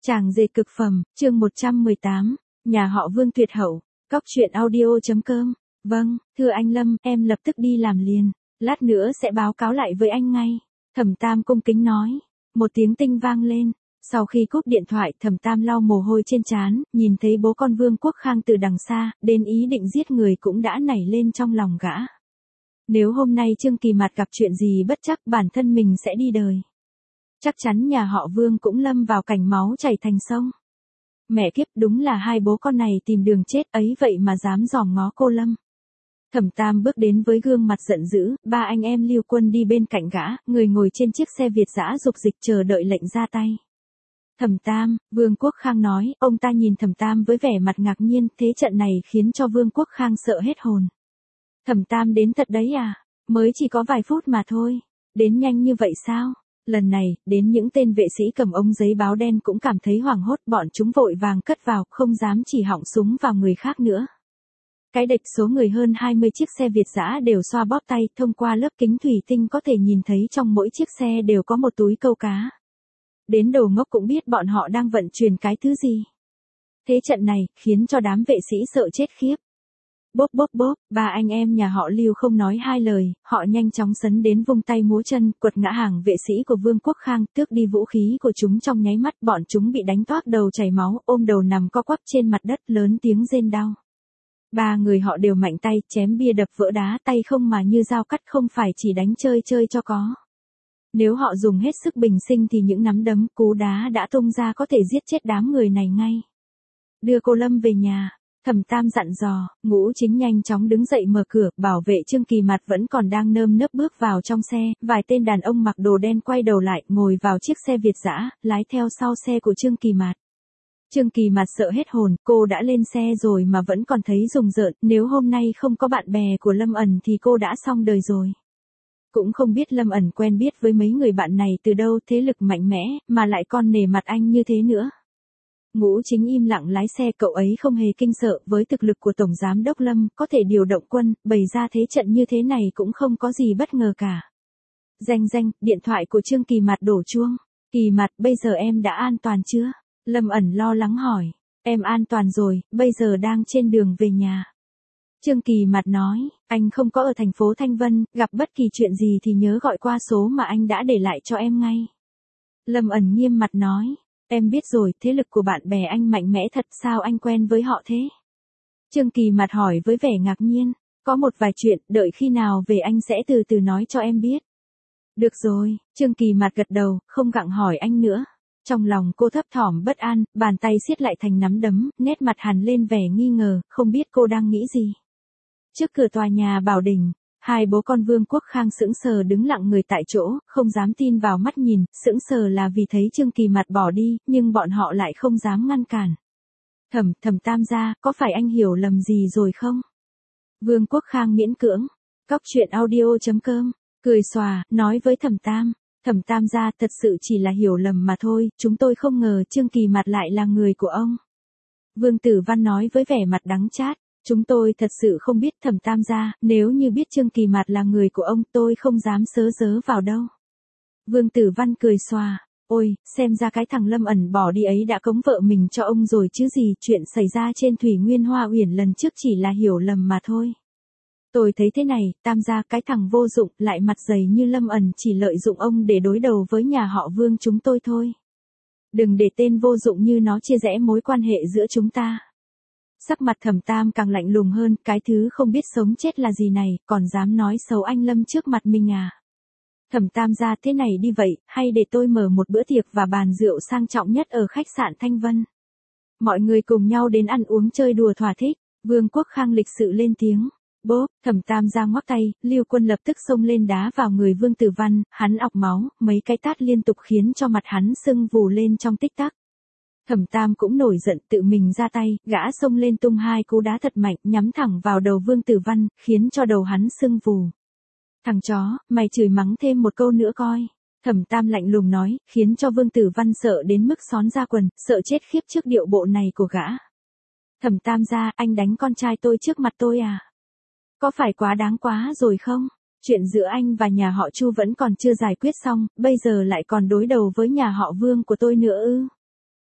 Chàng dệt cực phẩm, chương 118, nhà họ Vương tuyệt hậu, cóc truyện audio.com. Vâng, thưa anh Lâm, em lập tức đi làm liền, lát nữa sẽ báo cáo lại với anh ngay. Thẩm Tam cung kính nói. Một tiếng tinh vang lên. Sau khi cúp điện thoại, Thẩm Tam lau mồ hôi trên trán, nhìn thấy bố con Vương Quốc Khang từ đằng xa, đến ý định giết người cũng đã nảy lên trong lòng gã. Nếu hôm nay Trương Kỳ Mạt gặp chuyện gì bất trắc, bản thân mình sẽ đi đời. Chắc chắn nhà họ Vương cũng lâm vào cảnh máu chảy thành sông. Mẹ kiếp, đúng là hai bố con này tìm đường chết ấy vậy mà dám dòm ngó cô Lâm. Thẩm Tam bước đến với gương mặt giận dữ, ba anh em Lưu Quân đi bên cạnh gã, người ngồi trên chiếc xe Việt dã dục dịch chờ đợi lệnh ra tay. Thẩm Tam, Vương Quốc Khang nói, ông ta nhìn Thẩm Tam với vẻ mặt ngạc nhiên, thế trận này khiến cho Vương Quốc Khang sợ hết hồn. Thẩm Tam đến thật đấy à? Mới chỉ có vài phút mà thôi. Đến nhanh như vậy sao? Lần này, đến những tên vệ sĩ cầm ống giấy báo đen cũng cảm thấy hoảng hốt, bọn chúng vội vàng cất vào, không dám chỉ họng súng vào người khác nữa. Cái địch số người hơn 20 chiếc xe Việt dã đều xoa bóp tay, thông qua lớp kính thủy tinh có thể nhìn thấy trong mỗi chiếc xe đều có một túi câu cá. Đến đồ ngốc cũng biết bọn họ đang vận chuyển cái thứ gì. Thế trận này, khiến cho đám vệ sĩ sợ chết khiếp. Bốp bốp bốp, ba anh em nhà họ Lưu không nói hai lời, họ nhanh chóng sấn đến vung tay múa chân, quật ngã hàng vệ sĩ của Vương Quốc Khang, tước đi vũ khí của chúng trong nháy mắt, bọn chúng bị đánh toác đầu chảy máu, ôm đầu nằm co quắp trên mặt đất, lớn tiếng rên đau. Ba người họ đều mạnh tay, chém bia đập vỡ đá, tay không mà như dao cắt, không phải chỉ đánh chơi chơi cho có. Nếu họ dùng hết sức bình sinh thì những nắm đấm, cú đá đã tung ra có thể giết chết đám người này ngay. Đưa cô Lâm về nhà. Thẩm Tam dặn dò, Ngũ Chính nhanh chóng đứng dậy mở cửa, bảo vệ Trương Kỳ Mạt vẫn còn đang nơm nớp bước vào trong xe, vài tên đàn ông mặc đồ đen quay đầu lại, ngồi vào chiếc xe Việt dã, lái theo sau xe của Trương Kỳ Mạt. Trương Kỳ Mạt sợ hết hồn, cô đã lên xe rồi mà vẫn còn thấy rùng rợn, nếu hôm nay không có bạn bè của Lâm ẩn thì cô đã xong đời rồi. Cũng không biết Lâm ẩn quen biết với mấy người bạn này từ đâu, thế lực mạnh mẽ, mà lại còn nể mặt anh như thế nữa. Ngũ Chính im lặng lái xe, cậu ấy không hề kinh sợ, với thực lực của Tổng Giám Đốc Lâm, có thể điều động quân, bày ra thế trận như thế này cũng không có gì bất ngờ cả. Reng reng, điện thoại của Trương Kỳ Mạt đổ chuông. Kỳ Mạt, bây giờ em đã an toàn chưa? Lâm ẩn lo lắng hỏi. Em an toàn rồi, bây giờ đang trên đường về nhà. Trương Kỳ Mạt nói, anh không có ở thành phố Thanh Vân, gặp bất kỳ chuyện gì thì nhớ gọi qua số mà anh đã để lại cho em ngay. Lâm ẩn nghiêm mặt nói. Em biết rồi, thế lực của bạn bè anh mạnh mẽ thật, sao anh quen với họ thế? Trương Kỳ Mạt hỏi với vẻ ngạc nhiên. Có một vài chuyện, đợi khi nào về anh sẽ từ từ nói cho em biết. Được rồi, Trương Kỳ Mạt gật đầu, không gặng hỏi anh nữa. Trong lòng cô thấp thỏm bất an, bàn tay siết lại thành nắm đấm, nét mặt hằn lên vẻ nghi ngờ, không biết cô đang nghĩ gì. Trước cửa tòa nhà Bảo Đình, hai bố con Vương Quốc Khang sững sờ đứng lặng người tại chỗ, không dám tin vào mắt nhìn, sững sờ là vì thấy Trương Kỳ Mạt bỏ đi, nhưng bọn họ lại không dám ngăn cản. Thẩm Tam gia, có phải anh hiểu lầm gì rồi không? Vương Quốc Khang miễn cưỡng. Cóc truyện audio.com, cười xòa, nói với Thẩm Tam. Thẩm Tam gia, thật sự chỉ là hiểu lầm mà thôi, chúng tôi không ngờ Trương Kỳ Mạt lại là người của ông. Vương Tử Văn nói với vẻ mặt đắng chát. Chúng tôi thật sự không biết Thẩm Tam gia, nếu như biết Trương Kỳ Mạt là người của ông tôi không dám sớ dớ vào đâu. Vương Tử Văn cười xòa, ôi, xem ra cái thằng Lâm ẩn bỏ đi ấy đã cống vợ mình cho ông rồi chứ gì, chuyện xảy ra trên Thủy Nguyên Hoa Uyển lần trước chỉ là hiểu lầm mà thôi. Tôi thấy thế này, Tam gia, cái thằng vô dụng, lại mặt dày như Lâm ẩn chỉ lợi dụng ông để đối đầu với nhà họ Vương chúng tôi thôi. Đừng để tên vô dụng như nó chia rẽ mối quan hệ giữa chúng ta. Sắc mặt Thẩm Tam càng lạnh lùng hơn, cái thứ không biết sống chết là gì này, còn dám nói xấu anh Lâm trước mặt mình à? Thẩm Tam gia, thế này đi vậy, hay để tôi mở một bữa tiệc và bàn rượu sang trọng nhất ở khách sạn Thanh Vân. Mọi người cùng nhau đến ăn uống chơi đùa thỏa thích. Vương Quốc Khang lịch sự lên tiếng. Bốp, Thẩm Tam gia ngoắc tay, Lưu Quân lập tức xông lên đá vào người Vương Tử Văn, hắn ọc máu, mấy cái tát liên tục khiến cho mặt hắn sưng vù lên trong tích tắc. Thẩm Tam cũng nổi giận, tự mình ra tay, gã xông lên tung hai cú đá thật mạnh, nhắm thẳng vào đầu Vương Tử Văn, khiến cho đầu hắn sưng vù. Thằng chó, mày chửi mắng thêm một câu nữa coi. Thẩm Tam lạnh lùng nói, khiến cho Vương Tử Văn sợ đến mức xón ra quần, sợ chết khiếp trước điệu bộ này của gã. Thẩm Tam gia, anh đánh con trai tôi trước mặt tôi à? Có phải quá đáng quá rồi không? Chuyện giữa anh và nhà họ Chu vẫn còn chưa giải quyết xong, bây giờ lại còn đối đầu với nhà họ Vương của tôi nữa ư?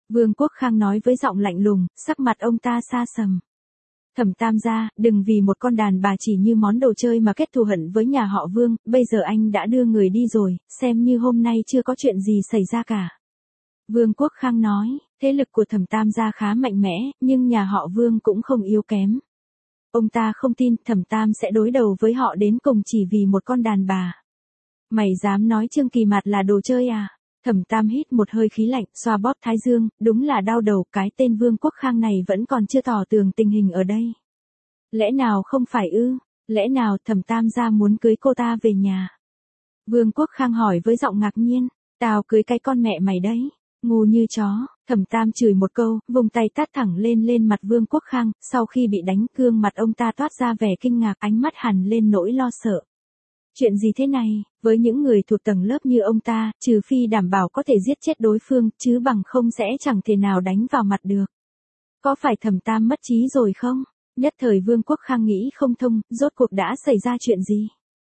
Vương Quốc Khang nói với giọng lạnh lùng, sắc mặt ông ta xa sầm. Thẩm Tam gia, đừng vì một con đàn bà chỉ như món đồ chơi mà kết thù hận với nhà họ Vương, bây giờ anh đã đưa người đi rồi, xem như hôm nay chưa có chuyện gì xảy ra cả. Vương Quốc Khang nói, thế lực của Thẩm Tam gia khá mạnh mẽ, nhưng nhà họ Vương cũng không yếu kém. Ông ta không tin Thẩm Tam sẽ đối đầu với họ đến cùng chỉ vì một con đàn bà. Mày dám nói Trương Kỳ Mạt là đồ chơi à? Thẩm Tam hít một hơi khí lạnh, xoa bóp thái dương, đúng là đau đầu, cái tên Vương Quốc Khang này vẫn còn chưa tỏ tường tình hình ở đây. Lẽ nào không phải ư? Lẽ nào Thẩm Tam gia muốn cưới cô ta về nhà? Vương Quốc Khang hỏi với giọng ngạc nhiên, tao cưới cái con mẹ mày đấy, ngu như chó. Thẩm Tam chửi một câu, vùng tay tát thẳng lên mặt Vương Quốc Khang, sau khi bị đánh gương mặt ông ta toát ra vẻ kinh ngạc, ánh mắt hằn lên nỗi lo sợ. Chuyện gì thế này, với những người thuộc tầng lớp như ông ta, trừ phi đảm bảo có thể giết chết đối phương, chứ bằng không sẽ chẳng thể nào đánh vào mặt được. Có phải Thẩm Tam mất trí rồi không? Nhất thời Vương Quốc Khang nghĩ không thông, rốt cuộc đã xảy ra chuyện gì?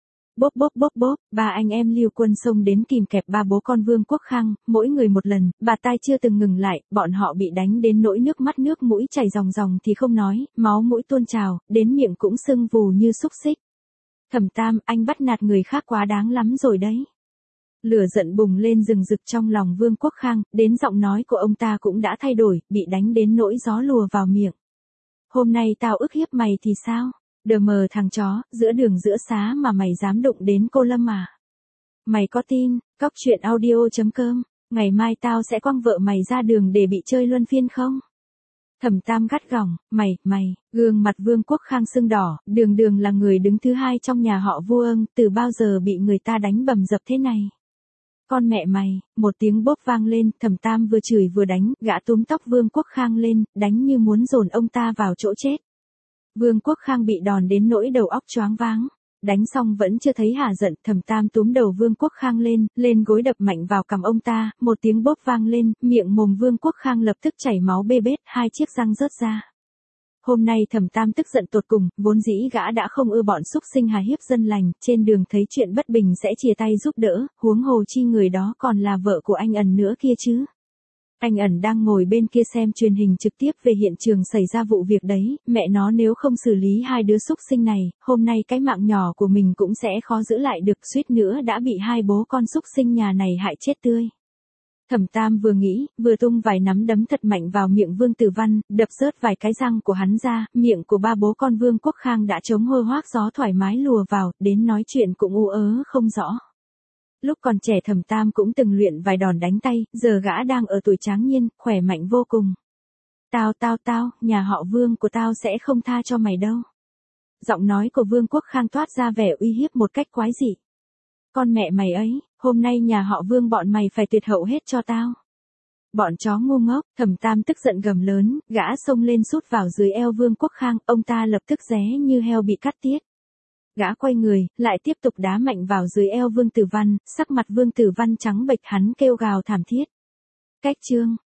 Bốp, ba anh em Lưu Quân xông đến kìm kẹp ba bố con Vương Quốc Khang, mỗi người một lần, bà tai chưa từng ngừng lại, bọn họ bị đánh đến nỗi nước mắt nước mũi chảy ròng ròng thì không nói, máu mũi tuôn trào, đến miệng cũng sưng vù như xúc xích. Thẩm Tam, anh bắt nạt người khác quá đáng lắm rồi đấy. Lửa giận bùng lên rừng rực trong lòng Vương Quốc Khang, đến giọng nói của ông ta cũng đã thay đổi, bị đánh đến nỗi gió lùa vào miệng. Hôm nay tao ức hiếp mày thì sao? Đờ mờ thằng chó, giữa đường giữa xá mà mày dám đụng đến cô Lâm à? Mày có tin, cóc truyện audio.com, ngày mai tao sẽ quăng vợ mày ra đường để bị chơi luân phiên không? Thẩm Tam gắt gỏng, mày, gương mặt Vương Quốc Khang sưng đỏ, đường là người đứng thứ hai trong nhà họ Vương, từ bao giờ bị người ta đánh bầm dập thế này? Con mẹ mày, một tiếng bốp vang lên, Thẩm Tam vừa chửi vừa đánh, gã túm tóc Vương Quốc Khang lên, đánh như muốn dồn ông ta vào chỗ chết. Vương Quốc Khang bị đòn đến nỗi đầu óc choáng váng. Đánh xong vẫn chưa thấy hả giận, Thẩm Tam túm đầu Vương Quốc Khang lên gối đập mạnh vào cằm ông ta, một tiếng bốp vang lên, miệng mồm Vương Quốc Khang lập tức chảy máu bê bết, hai chiếc răng rớt ra. Hôm nay Thẩm Tam tức giận tột cùng, vốn dĩ gã đã không ưa bọn xúc sinh hà hiếp dân lành, trên đường thấy chuyện bất bình sẽ chia tay giúp đỡ, huống hồ chi người đó còn là vợ của anh ẩn nữa kia chứ. Anh ẩn đang ngồi bên kia xem truyền hình trực tiếp về hiện trường xảy ra vụ việc đấy, mẹ nó nếu không xử lý hai đứa xúc sinh này, hôm nay cái mạng nhỏ của mình cũng sẽ khó giữ lại được, suýt nữa đã bị hai bố con xúc sinh nhà này hại chết tươi. Thẩm Tam vừa nghĩ, vừa tung vài nắm đấm thật mạnh vào miệng Vương Tử Văn, đập rớt vài cái răng của hắn ra, miệng của ba bố con Vương Quốc Khang đã trống hô hoác gió thoải mái lùa vào, đến nói chuyện cũng ú ớ không rõ. Lúc còn trẻ Thẩm Tam cũng từng luyện vài đòn đánh tay, giờ gã đang ở tuổi tráng niên, khỏe mạnh vô cùng. Tao, nhà họ Vương của tao sẽ không tha cho mày đâu. Giọng nói của Vương Quốc Khang toát ra vẻ uy hiếp một cách quái dị. Con mẹ mày ấy, hôm nay nhà họ Vương bọn mày phải tuyệt hậu hết cho tao. Bọn chó ngu ngốc, Thẩm Tam tức giận gầm lớn, gã xông lên sút vào dưới eo Vương Quốc Khang, ông ta lập tức ré như heo bị cắt tiết. Gã quay người, lại tiếp tục đá mạnh vào dưới eo Vương Tử Văn, sắc mặt Vương Tử Văn trắng bệch, hắn kêu gào thảm thiết. Cách chương